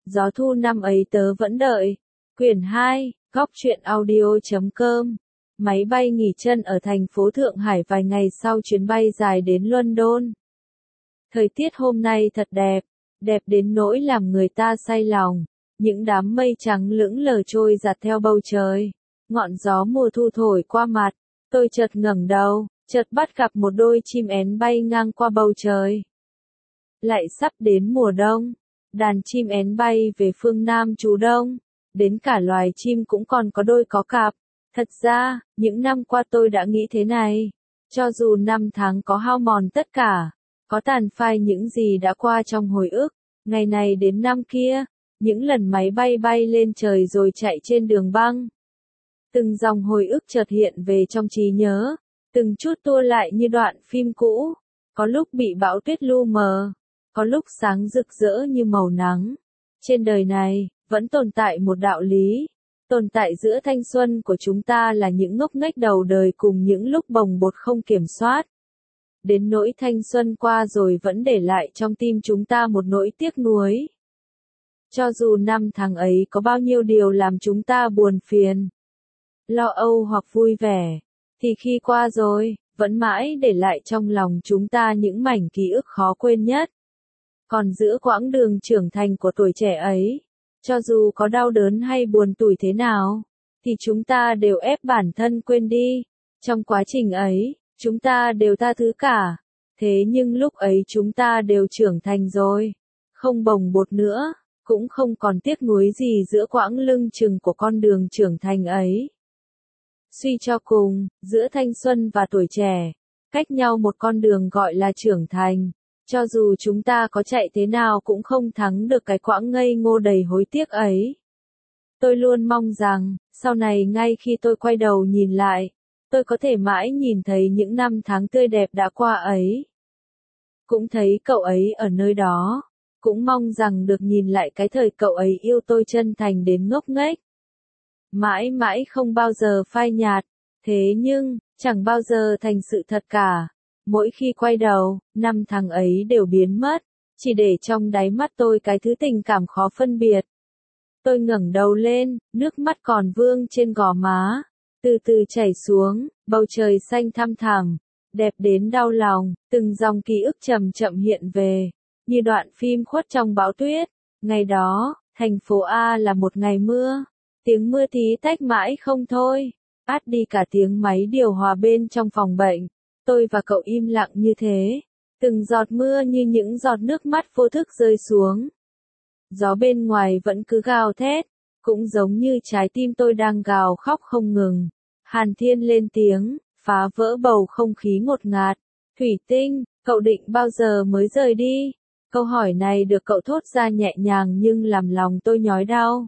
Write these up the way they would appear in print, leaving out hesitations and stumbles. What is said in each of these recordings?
Gió thu năm ấy tớ vẫn đợi. Quyển 2, Góc truyện audio.com. Máy bay nghỉ chân ở thành phố Thượng Hải vài ngày sau chuyến bay dài đến London. Thời tiết hôm nay thật đẹp, đẹp đến nỗi làm người ta say lòng. Những đám mây trắng lững lờ trôi dạt theo bầu trời. Ngọn gió mùa thu thổi qua mặt. Tôi chợt ngẩng đầu, chợt bắt gặp một đôi chim én bay ngang qua bầu trời. Lại sắp đến mùa đông. Đàn chim én bay về phương Nam trú đông. Đến cả loài chim cũng còn có đôi có cặp. Thật ra, những năm qua tôi đã nghĩ thế này. Cho dù năm tháng có hao mòn tất cả, có tàn phai những gì đã qua trong hồi ức, ngày này đến năm kia, những lần máy bay bay lên trời rồi chạy trên đường băng. Từng dòng hồi ức chợt hiện về trong trí nhớ, từng chút tua lại như đoạn phim cũ, có lúc bị bão tuyết lu mờ, có lúc sáng rực rỡ như màu nắng. Trên đời này, vẫn tồn tại một đạo lý. Tồn tại giữa thanh xuân của chúng ta là những ngốc nghếch đầu đời cùng những lúc bồng bột không kiểm soát. Đến nỗi thanh xuân qua rồi vẫn để lại trong tim chúng ta một nỗi tiếc nuối. Cho dù năm tháng ấy có bao nhiêu điều làm chúng ta buồn phiền, lo âu hoặc vui vẻ, thì khi qua rồi, vẫn mãi để lại trong lòng chúng ta những mảnh ký ức khó quên nhất. Còn giữa quãng đường trưởng thành của tuổi trẻ ấy, cho dù có đau đớn hay buồn tủi thế nào, thì chúng ta đều ép bản thân quên đi. Trong quá trình ấy, chúng ta đều tha thứ cả. Thế nhưng lúc ấy chúng ta đều trưởng thành rồi. Không bồng bột nữa, cũng không còn tiếc nuối gì giữa quãng lưng chừng của con đường trưởng thành ấy. Suy cho cùng, giữa thanh xuân và tuổi trẻ, cách nhau một con đường gọi là trưởng thành. Cho dù chúng ta có chạy thế nào cũng không thắng được cái quãng ngây ngô đầy hối tiếc ấy. Tôi luôn mong rằng, sau này ngay khi tôi quay đầu nhìn lại, tôi có thể mãi nhìn thấy những năm tháng tươi đẹp đã qua ấy. Cũng thấy cậu ấy ở nơi đó. Cũng mong rằng được nhìn lại cái thời cậu ấy yêu tôi chân thành đến ngốc nghếch. Mãi mãi không bao giờ phai nhạt. Thế nhưng, chẳng bao giờ thành sự thật cả. Mỗi khi quay đầu, năm tháng ấy đều biến mất, chỉ để trong đáy mắt tôi cái thứ tình cảm khó phân biệt. Tôi ngẩng đầu lên, nước mắt còn vương trên gò má, từ từ chảy xuống, bầu trời xanh thăm thẳm, đẹp đến đau lòng, từng dòng ký ức chậm chậm hiện về, như đoạn phim khuất trong bão tuyết. Ngày đó, thành phố A là một ngày mưa, tiếng mưa tí tách mãi không thôi, át đi cả tiếng máy điều hòa bên trong phòng bệnh. Tôi và cậu im lặng như thế, từng giọt mưa như những giọt nước mắt vô thức rơi xuống. Gió bên ngoài vẫn cứ gào thét, cũng giống như trái tim tôi đang gào khóc không ngừng. Hàn Thiên lên tiếng, phá vỡ bầu không khí ngột ngạt. Thủy Tinh, cậu định bao giờ mới rời đi? Câu hỏi này được cậu thốt ra nhẹ nhàng nhưng làm lòng tôi nhói đau.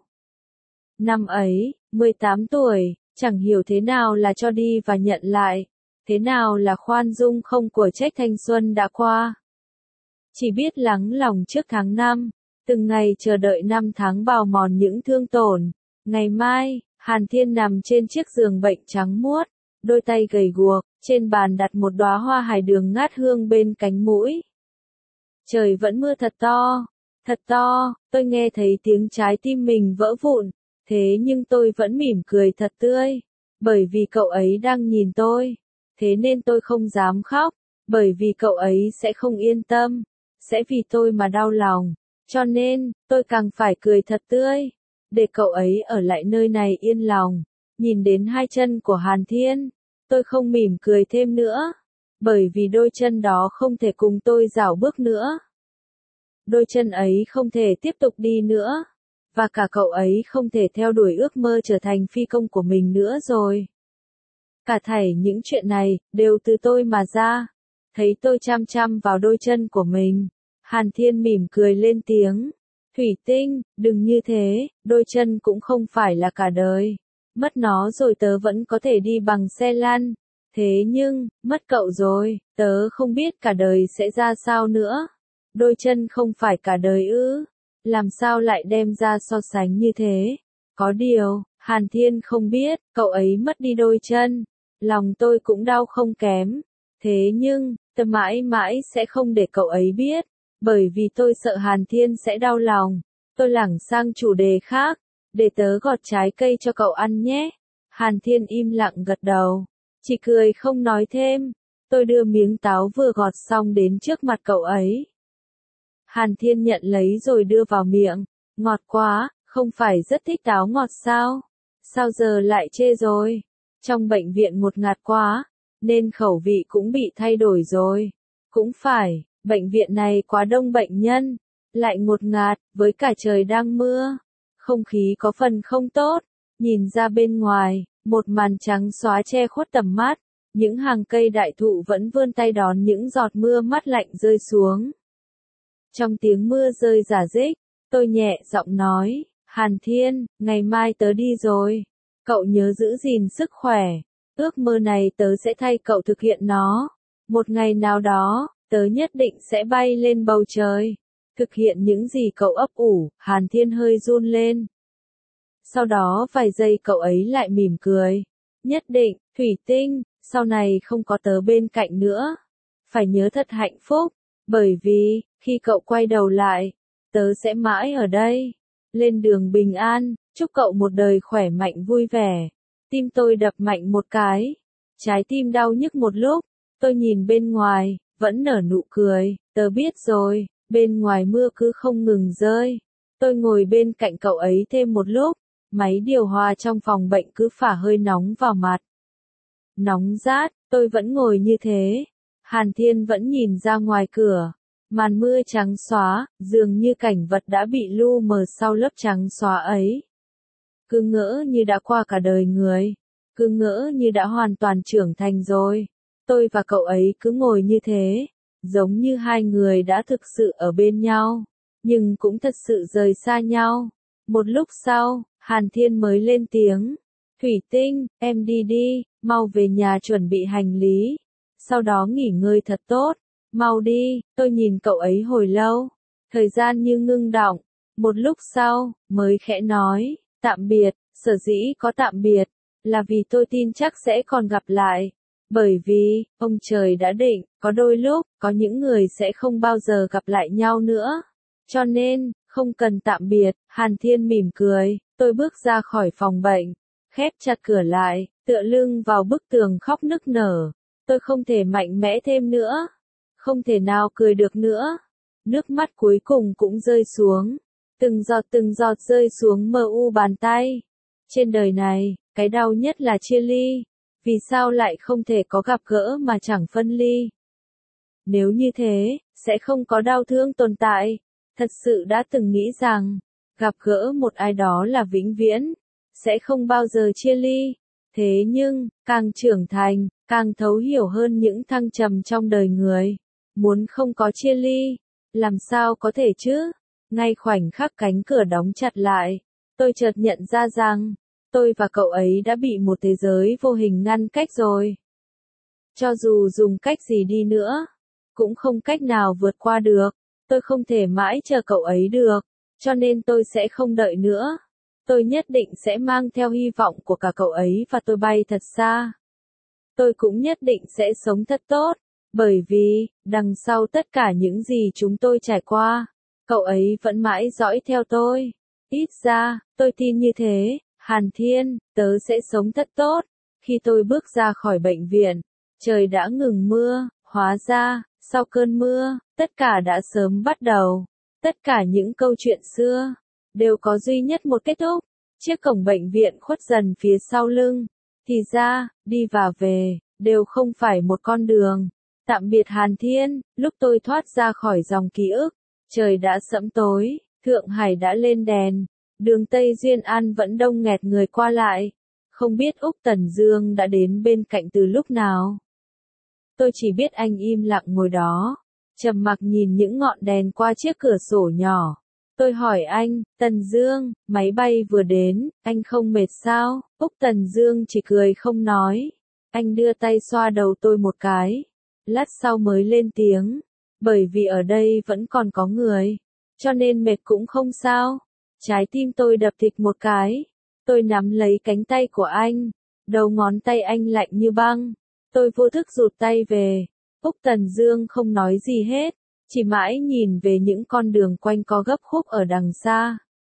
Năm ấy, 18 tuổi, chẳng hiểu thế nào là cho đi và nhận lại. Thế nào là khoan dung không của trách thanh xuân đã qua. Chỉ biết lắng lòng trước tháng năm, từng ngày chờ đợi năm tháng bào mòn những thương tổn. Ngày mai, Hàn Thiên nằm trên chiếc giường bệnh trắng muốt, đôi tay gầy guộc, trên bàn đặt một đóa hoa hải đường ngát hương bên cánh mũi. Trời vẫn mưa thật to, tôi nghe thấy tiếng trái tim mình vỡ vụn, thế nhưng tôi vẫn mỉm cười thật tươi, bởi vì cậu ấy đang nhìn tôi. Thế nên tôi không dám khóc, bởi vì cậu ấy sẽ không yên tâm, sẽ vì tôi mà đau lòng, cho nên, tôi càng phải cười thật tươi, để cậu ấy ở lại nơi này yên lòng. Nhìn đến hai chân của Hàn Thiên, tôi không mỉm cười thêm nữa, bởi vì đôi chân đó không thể cùng tôi dạo bước nữa. Đôi chân ấy không thể tiếp tục đi nữa, và cả cậu ấy không thể theo đuổi ước mơ trở thành phi công của mình nữa rồi. Cả thảy những chuyện này, đều từ tôi mà ra. Thấy tôi chăm chăm vào đôi chân của mình, Hàn Thiên mỉm cười lên tiếng. Thủy Tinh, đừng như thế, đôi chân cũng không phải là cả đời. Mất nó rồi tớ vẫn có thể đi bằng xe lăn. Thế nhưng, mất cậu rồi, tớ không biết cả đời sẽ ra sao nữa. Đôi chân không phải cả đời ư? Làm sao lại đem ra so sánh như thế? Có điều, Hàn Thiên không biết, cậu ấy mất đi đôi chân. Lòng tôi cũng đau không kém. Thế nhưng, tôi mãi mãi sẽ không để cậu ấy biết. Bởi vì tôi sợ Hàn Thiên sẽ đau lòng. Tôi lảng sang chủ đề khác, để tớ gọt trái cây cho cậu ăn nhé. Hàn Thiên im lặng gật đầu, chỉ cười không nói thêm. Tôi đưa miếng táo vừa gọt xong đến trước mặt cậu ấy. Hàn Thiên nhận lấy rồi đưa vào miệng. Ngọt quá, không phải rất thích táo ngọt sao? Sao giờ lại chê rồi? Trong bệnh viện ngột ngạt quá, nên khẩu vị cũng bị thay đổi rồi. Cũng phải, bệnh viện này quá đông bệnh nhân, lại ngột ngạt, với cả trời đang mưa. Không khí có phần không tốt, nhìn ra bên ngoài, một màn trắng xóa che khuất tầm mắt. Những hàng cây đại thụ vẫn vươn tay đón những giọt mưa mát lạnh rơi xuống. Trong tiếng mưa rơi rả rích, tôi nhẹ giọng nói, Hàn Thiên, ngày mai tớ đi rồi. Cậu nhớ giữ gìn sức khỏe. Ước mơ này tớ sẽ thay cậu thực hiện nó. Một ngày nào đó, tớ nhất định sẽ bay lên bầu trời. Thực hiện những gì cậu ấp ủ. Hàn Thiên hơi run lên. Sau đó vài giây cậu ấy lại mỉm cười. Nhất định, Thủy Tinh, sau này không có tớ bên cạnh nữa. Phải nhớ thật hạnh phúc, bởi vì, khi cậu quay đầu lại, tớ sẽ mãi ở đây. Lên đường bình an, chúc cậu một đời khỏe mạnh vui vẻ. Tim tôi đập mạnh một cái. Trái tim đau nhức một lúc, tôi nhìn bên ngoài, vẫn nở nụ cười. Tớ biết rồi, bên ngoài mưa cứ không ngừng rơi. Tôi ngồi bên cạnh cậu ấy thêm một lúc, máy điều hòa trong phòng bệnh cứ phả hơi nóng vào mặt. Nóng rát, tôi vẫn ngồi như thế. Hàn Thiên vẫn nhìn ra ngoài cửa. Màn mưa trắng xóa, dường như cảnh vật đã bị lu mờ sau lớp trắng xóa ấy. Cứ ngỡ như đã qua cả đời người. Cứ ngỡ như đã hoàn toàn trưởng thành rồi. Tôi và cậu ấy cứ ngồi như thế. Giống như hai người đã thực sự ở bên nhau. Nhưng cũng thật sự rời xa nhau. Một lúc sau, Hàn Thiên mới lên tiếng. Thủy Tinh, em đi đi, mau về nhà chuẩn bị hành lý. Sau đó nghỉ ngơi thật tốt. Mau đi, tôi nhìn cậu ấy hồi lâu. Thời gian như ngưng đọng. Một lúc sau, mới khẽ nói, tạm biệt, sở dĩ có tạm biệt, là vì tôi tin chắc sẽ còn gặp lại. Bởi vì, ông trời đã định, có đôi lúc, có những người sẽ không bao giờ gặp lại nhau nữa. Cho nên, không cần tạm biệt, Hàn Thiên mỉm cười, tôi bước ra khỏi phòng bệnh, khép chặt cửa lại, tựa lưng vào bức tường khóc nức nở. Tôi không thể mạnh mẽ thêm nữa. Không thể nào cười được nữa. Nước mắt cuối cùng cũng rơi xuống. Từng giọt rơi xuống mờ u bàn tay. Trên đời này, cái đau nhất là chia ly. Vì sao lại không thể có gặp gỡ mà chẳng phân ly? Nếu như thế, sẽ không có đau thương tồn tại. Thật sự đã từng nghĩ rằng, gặp gỡ một ai đó là vĩnh viễn, sẽ không bao giờ chia ly. Thế nhưng, càng trưởng thành, càng thấu hiểu hơn những thăng trầm trong đời người. Muốn không có chia ly, làm sao có thể chứ? Ngay khoảnh khắc cánh cửa đóng chặt lại, tôi chợt nhận ra rằng, tôi và cậu ấy đã bị một thế giới vô hình ngăn cách rồi. Cho dù dùng cách gì đi nữa, cũng không cách nào vượt qua được. Tôi không thể mãi chờ cậu ấy được, cho nên tôi sẽ không đợi nữa. Tôi nhất định sẽ mang theo hy vọng của cả cậu ấy và tôi bay thật xa. Tôi cũng nhất định sẽ sống thật tốt, bởi vì, đằng sau tất cả những gì chúng tôi trải qua, cậu ấy vẫn mãi dõi theo tôi. Ít ra, tôi tin như thế, Hàn Thiên, tớ sẽ sống thật tốt. Khi tôi bước ra khỏi bệnh viện, trời đã ngừng mưa, hóa ra, sau cơn mưa, tất cả đã sớm bắt đầu. Tất cả những câu chuyện xưa, đều có duy nhất một kết thúc. Chiếc cổng bệnh viện khuất dần phía sau lưng. Thì ra, đi và về, đều không phải một con đường. Tạm biệt Hàn Thiên, lúc tôi thoát ra khỏi dòng ký ức, trời đã sẫm tối, Thượng Hải đã lên đèn, đường Tây Duyên An vẫn đông nghẹt người qua lại. Không biết Úc Tần Dương đã đến bên cạnh từ lúc nào. Tôi chỉ biết anh im lặng ngồi đó, trầm mặc nhìn những ngọn đèn qua chiếc cửa sổ nhỏ. Tôi hỏi anh, Tần Dương, máy bay vừa đến, anh không mệt sao? Úc Tần Dương chỉ cười không nói. Anh đưa tay xoa đầu tôi một cái. Lát sau mới lên tiếng. Bởi vì ở đây vẫn còn có người. Cho nên mệt cũng không sao. Trái tim tôi đập thịch một cái. Tôi nắm lấy cánh tay của anh. Đầu ngón tay anh lạnh như băng. Tôi vô thức rụt tay về. Úc Tần Dương không nói gì hết. Chỉ mãi nhìn về những con đường quanh co gấp khúc ở đằng xa.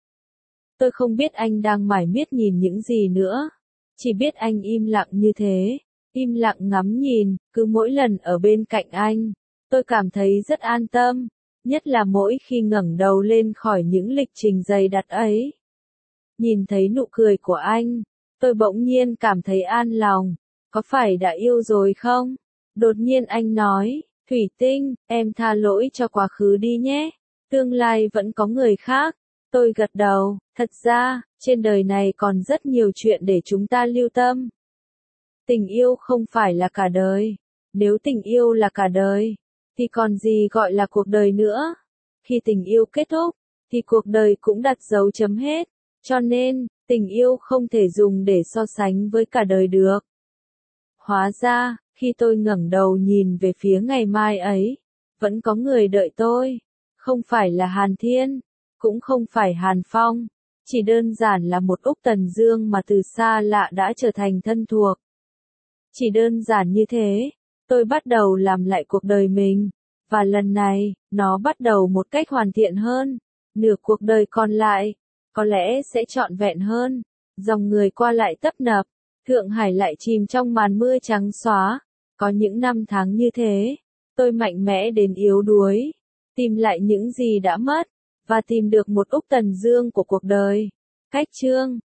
Tôi không biết anh đang mải miết nhìn những gì nữa. Chỉ biết anh im lặng như thế. Im lặng ngắm nhìn, cứ mỗi lần ở bên cạnh anh. Tôi cảm thấy rất an tâm. Nhất là mỗi khi ngẩng đầu lên khỏi những lịch trình dày đặc ấy. Nhìn thấy nụ cười của anh, tôi bỗng nhiên cảm thấy an lòng. Có phải đã yêu rồi không? Đột nhiên anh nói, Thủy Tinh, em tha lỗi cho quá khứ đi nhé. Tương lai vẫn có người khác. Tôi gật đầu, thật ra, trên đời này còn rất nhiều chuyện để chúng ta lưu tâm. Tình yêu không phải là cả đời. Nếu tình yêu là cả đời, thì còn gì gọi là cuộc đời nữa. Khi tình yêu kết thúc, thì cuộc đời cũng đặt dấu chấm hết. Cho nên, tình yêu không thể dùng để so sánh với cả đời được. Hóa ra, khi tôi ngẩng đầu nhìn về phía ngày mai ấy, vẫn có người đợi tôi. Không phải là Hàn Thiên, cũng không phải Hàn Phong, chỉ đơn giản là một Úc Tần Dương mà từ xa lạ đã trở thành thân thuộc. Chỉ đơn giản như thế, tôi bắt đầu làm lại cuộc đời mình, và lần này, nó bắt đầu một cách hoàn thiện hơn. Nửa cuộc đời còn lại, có lẽ sẽ trọn vẹn hơn. Dòng người qua lại tấp nập, Thượng Hải lại chìm trong màn mưa trắng xóa. Có những năm tháng như thế, tôi mạnh mẽ đến yếu đuối, tìm lại những gì đã mất, và tìm được một Úc Tần Dương của cuộc đời. Cách chương